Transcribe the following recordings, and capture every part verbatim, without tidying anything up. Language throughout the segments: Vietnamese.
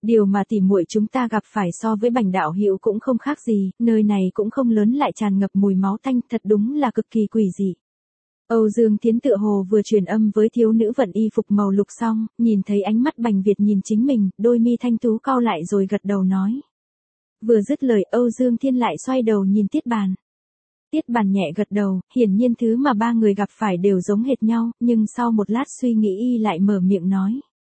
Điều mà tỉ muội chúng ta gặp phải so với Bành đạo hữu cũng không khác gì, nơi này cũng không lớn lại tràn ngập mùi máu tanh, thật đúng là cực kỳ quỷ dị. Âu Dương Tiến tựa hồ vừa truyền âm với thiếu nữ vận y phục màu lục xong, nhìn thấy ánh mắt Bành Việt nhìn chính mình, đôi mi thanh tú cau lại rồi gật đầu nói. Vừa dứt lời Âu Dương Thiên lại xoay đầu nhìn Tiết Bàn. Tiết Bàn nhẹ gật đầu, hiển nhiên thứ mà ba người gặp phải đều giống hệt nhau, nhưng sau một lát suy nghĩ y lại mở miệng nói.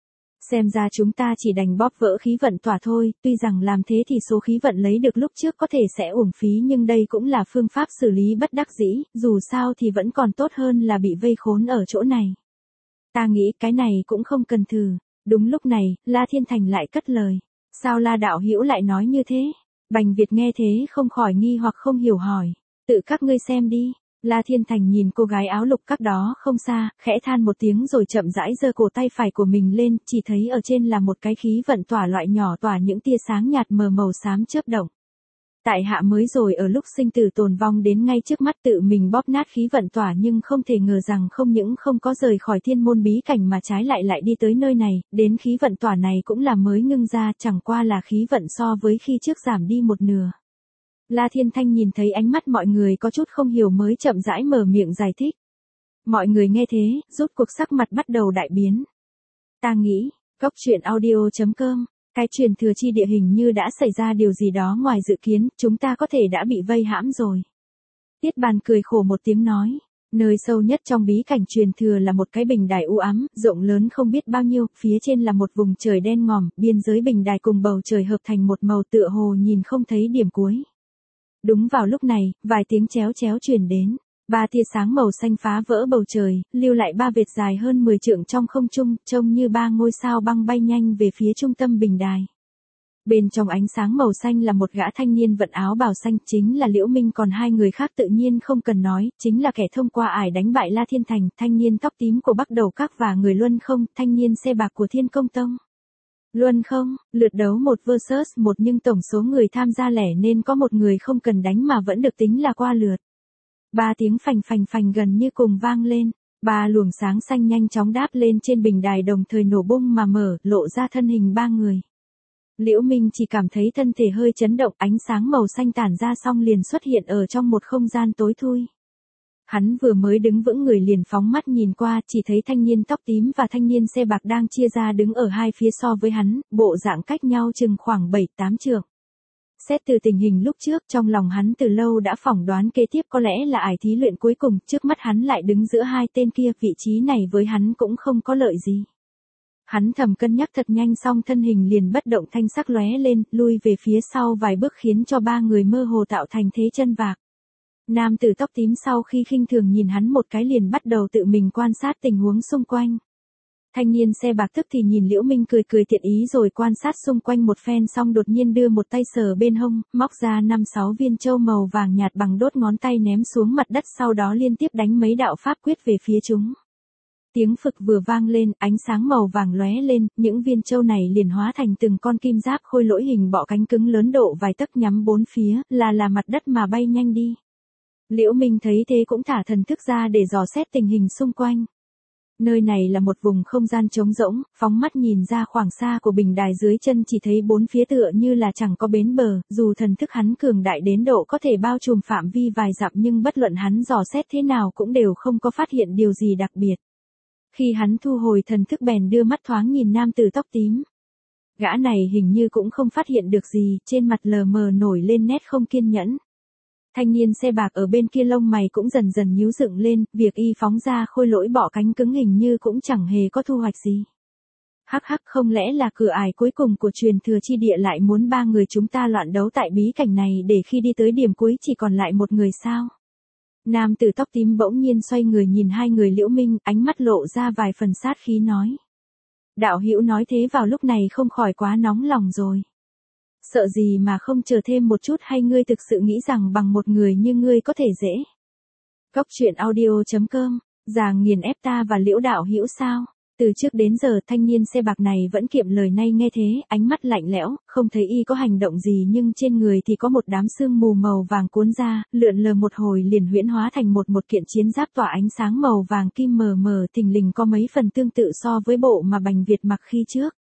Xem ra chúng ta chỉ đành bóp vỡ khí vận tỏa thôi, tuy rằng làm thế thì số khí vận lấy được lúc trước có thể sẽ uổng phí nhưng đây cũng là phương pháp xử lý bất đắc dĩ, dù sao thì vẫn còn tốt hơn là bị vây khốn ở chỗ này. Ta nghĩ cái này cũng không cần thử. Đúng lúc này, La Thiên Thành lại cất lời. Sao La đạo hữu lại nói như thế? Bành Việt nghe thế không khỏi nghi hoặc không hiểu hỏi. Tự các ngươi xem đi. La Thiên Thành nhìn cô gái áo lục các đó không xa, khẽ than một tiếng rồi chậm rãi giơ cổ tay phải của mình lên, chỉ thấy ở trên là một cái khí vận tỏa loại nhỏ tỏa những tia sáng nhạt mờ màu xám chớp động. Tại hạ mới rồi ở lúc sinh tử tồn vong đến ngay trước mắt tự mình bóp nát khí vận tỏa nhưng không thể ngờ rằng không những không có rời khỏi thiên môn bí cảnh mà trái lại lại đi tới nơi này, đến khí vận tỏa này cũng là mới ngưng ra, chẳng qua là khí vận so với khi trước giảm đi một nửa. La Thiên Thanh nhìn thấy ánh mắt mọi người có chút không hiểu mới chậm rãi mở miệng giải thích. Mọi người nghe thế, rốt cuộc sắc mặt bắt đầu đại biến. Ta nghĩ, Cốc Truyện Audio chấm com, cái truyền thừa chi địa hình như đã xảy ra điều gì đó ngoài dự kiến, chúng ta có thể đã bị vây hãm rồi. Tiết Bàn cười khổ một tiếng nói, nơi sâu nhất trong bí cảnh truyền thừa là một cái bình đài u ám, rộng lớn không biết bao nhiêu, phía trên là một vùng trời đen ngòm, biên giới bình đài cùng bầu trời hợp thành một màu tựa hồ nhìn không thấy điểm cuối. Đúng vào lúc này, vài tiếng chéo chéo truyền đến, ba tia sáng màu xanh phá vỡ bầu trời, lưu lại ba vệt dài hơn mười trượng trong không trung, trông như ba ngôi sao băng bay nhanh về phía trung tâm bình đài. Bên trong ánh sáng màu xanh là một gã thanh niên vận áo bào xanh, chính là Liễu Minh, còn hai người khác tự nhiên không cần nói, chính là kẻ thông qua ải đánh bại La Thiên Thành, thanh niên tóc tím của Bắc Đầu Các và người Luân Không, thanh niên xe bạc của Thiên Công Tông. Luân Không, lượt đấu một versus một nhưng tổng số người tham gia lẻ nên có một người không cần đánh mà vẫn được tính là qua lượt. Ba tiếng phành phành phành gần như cùng vang lên, ba luồng sáng xanh nhanh chóng đáp lên trên bình đài đồng thời nổ bung mà mở, lộ ra thân hình ba người. Liễu Minh chỉ cảm thấy thân thể hơi chấn động, ánh sáng màu xanh tản ra xong liền xuất hiện ở trong một không gian tối thui. Hắn vừa mới đứng vững người liền phóng mắt nhìn qua, chỉ thấy thanh niên tóc tím và thanh niên xe bạc đang chia ra đứng ở hai phía so với hắn, bộ dạng cách nhau chừng khoảng bảy tám trượng. Xét từ tình hình lúc trước, trong lòng hắn từ lâu đã phỏng đoán kế tiếp có lẽ là ải thí luyện cuối cùng, trước mắt hắn lại đứng giữa hai tên kia, vị trí này với hắn cũng không có lợi gì. Hắn thầm cân nhắc thật nhanh xong thân hình liền bất động thanh sắc lóe lên, lui về phía sau vài bước khiến cho ba người mơ hồ tạo thành thế chân vạc. Nam tử tóc tím sau khi khinh thường nhìn hắn một cái liền bắt đầu tự mình quan sát tình huống xung quanh. Thanh niên xe bạc tức thì nhìn Liễu Minh cười cười tiện ý rồi quan sát xung quanh một phen xong đột nhiên đưa một tay sờ bên hông, móc ra năm sáu viên châu màu vàng nhạt bằng đốt ngón tay ném xuống mặt đất, sau đó liên tiếp đánh mấy đạo pháp quyết về phía chúng. Tiếng phực vừa vang lên, ánh sáng màu vàng lóe lên, những viên châu này liền hóa thành từng con kim giáp khôi lỗi hình bọ cánh cứng lớn độ vài tấc nhắm bốn phía, là là mặt đất mà bay nhanh đi. Liễu Minh thấy thế cũng thả thần thức ra để dò xét tình hình xung quanh. Nơi này là một vùng không gian trống rỗng, phóng mắt nhìn ra khoảng xa của bình đài dưới chân chỉ thấy bốn phía tựa như là chẳng có bến bờ, dù thần thức hắn cường đại đến độ có thể bao trùm phạm vi vài dặm nhưng bất luận hắn dò xét thế nào cũng đều không có phát hiện điều gì đặc biệt. Khi hắn thu hồi thần thức bèn đưa mắt thoáng nhìn nam tử tóc tím. Gã này hình như cũng không phát hiện được gì, trên mặt lờ mờ nổi lên nét không kiên nhẫn. Thanh niên xe bạc ở bên kia lông mày cũng dần dần nhíu dựng lên, việc y phóng ra khôi lỗi bọ cánh cứng hình như cũng chẳng hề có thu hoạch gì. Hắc hắc, không lẽ là cửa ải cuối cùng của truyền thừa chi địa lại muốn ba người chúng ta loạn đấu tại bí cảnh này để khi đi tới điểm cuối chỉ còn lại một người sao? Nam tử tóc tím bỗng nhiên xoay người nhìn hai người Liễu Minh, ánh mắt lộ ra vài phần sát khí nói. Đạo hữu nói thế vào lúc này không khỏi quá nóng lòng rồi. Sợ gì mà không chờ thêm một chút, hay ngươi thực sự nghĩ rằng bằng một người như ngươi có thể dễ? Cốc Truyện Audio chấm com, giàng nghiền ép ta và Liễu đạo hữu sao? Từ trước đến giờ thanh niên xe bạc này vẫn kiệm lời nay nghe thế, ánh mắt lạnh lẽo, không thấy y có hành động gì nhưng trên người thì có một đám sương mù màu vàng cuốn ra, lượn lờ một hồi liền huyễn hóa thành một một kiện chiến giáp tỏa ánh sáng màu vàng kim mờ mờ, thình lình có mấy phần tương tự so với bộ mà Bành Việt mặc khi trước.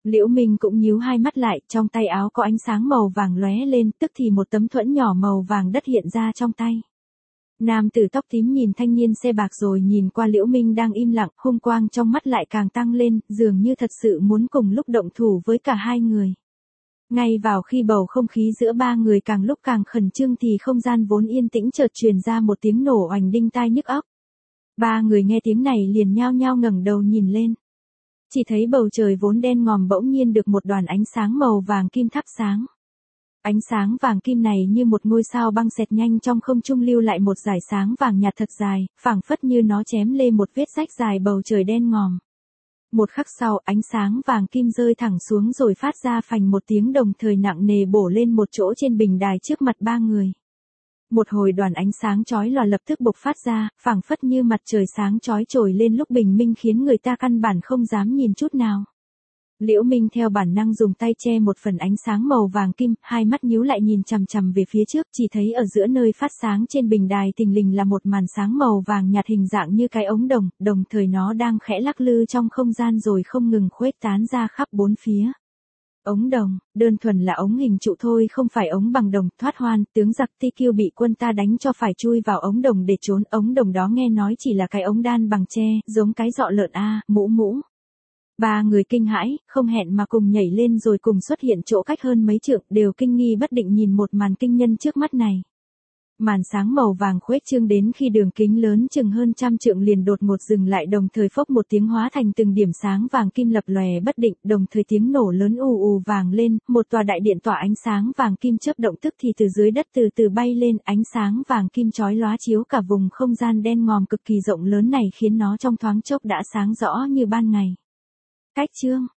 Liễu Minh cũng nhíu hai mắt lại, trong tay áo có ánh sáng màu vàng lóe lên, tức thì một tấm thuẫn nhỏ màu vàng đất hiện ra trong tay. Nam tử tóc tím nhìn thanh niên xe bạc rồi nhìn qua Liễu Minh đang im lặng, hung quang trong mắt lại càng tăng lên, dường như thật sự muốn cùng lúc động thủ với cả hai người. Ngay vào khi bầu không khí giữa ba người càng lúc càng khẩn trương thì không gian vốn yên tĩnh chợt truyền ra một tiếng nổ oành đinh tai nhức óc. Ba người nghe tiếng này liền nhao nhao ngẩng đầu nhìn lên. Chỉ thấy bầu trời vốn đen ngòm bỗng nhiên được một đoàn ánh sáng màu vàng kim thắp sáng. Ánh sáng vàng kim này như một ngôi sao băng xẹt nhanh trong không trung lưu lại một dải sáng vàng nhạt thật dài, phảng phất như nó chém lên một vết rách dài bầu trời đen ngòm. Một khắc sau, ánh sáng vàng kim rơi thẳng xuống rồi phát ra phành một tiếng đồng thời nặng nề bổ lên một chỗ trên bình đài trước mặt ba người. Một hồi đoàn ánh sáng chói lòa lập tức bộc phát ra, phảng phất như mặt trời sáng chói trồi lên lúc bình minh khiến người ta căn bản không dám nhìn chút nào. Liễu Minh theo bản năng dùng tay che một phần ánh sáng màu vàng kim, hai mắt nhíu lại nhìn chằm chằm về phía trước, chỉ thấy ở giữa nơi phát sáng trên bình đài thình lình là một màn sáng màu vàng nhạt hình dạng như cái ống đồng, đồng thời nó đang khẽ lắc lư trong không gian rồi không ngừng khuếch tán ra khắp bốn phía. Ống đồng, đơn thuần là ống hình trụ thôi không phải ống bằng đồng, thoát hoan, tướng giặc Ti Kiêu bị quân ta đánh cho phải chui vào ống đồng để trốn, ống đồng đó nghe nói chỉ là cái ống đan bằng tre, giống cái dọ lợn a, mũ mũ. Ba người kinh hãi, không hẹn mà cùng nhảy lên rồi cùng xuất hiện chỗ cách hơn mấy trượng, đều kinh nghi bất định nhìn một màn kinh nhân trước mắt này. Màn sáng màu vàng khuếch trương đến khi đường kính lớn chừng hơn trăm trượng liền đột ngột dừng lại đồng thời phốc một tiếng hóa thành từng điểm sáng vàng kim lập lòe bất định, đồng thời tiếng nổ lớn ù ù vàng lên, một tòa đại điện tỏa ánh sáng vàng kim chớp động tức thì từ dưới đất từ từ bay lên, ánh sáng vàng kim chói lóa chiếu cả vùng không gian đen ngòm cực kỳ rộng lớn này khiến nó trong thoáng chốc đã sáng rõ như ban ngày. Cách chương